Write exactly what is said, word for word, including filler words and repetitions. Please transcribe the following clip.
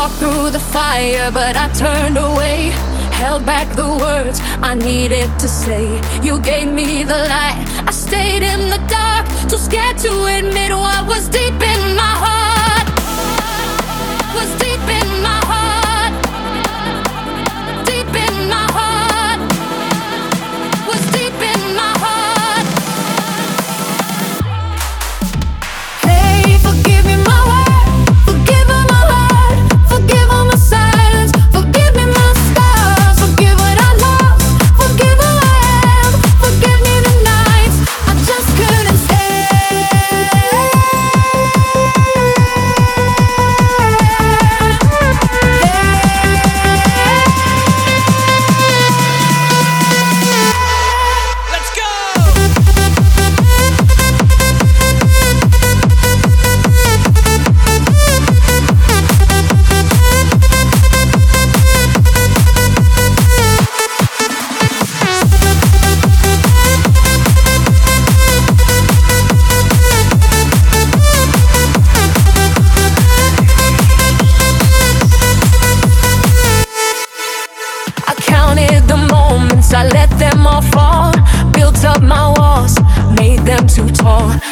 walked through the fire, but I turned away. Held back the words I needed to say. You gave me the light, I stayed in the dark, too scared to admit what was deep in my heart. Was deep in my heart. Deep in my heart. Was deep in my heart. Hey, forgive me my word, forgive all my hurt, forgive all my silence, forgive me my scars, forgive what I lost, forgive who I am, forgive me the nights I just couldn't Let's go! I counted the moments, I let them all fall. Built up my walls, made them too tall.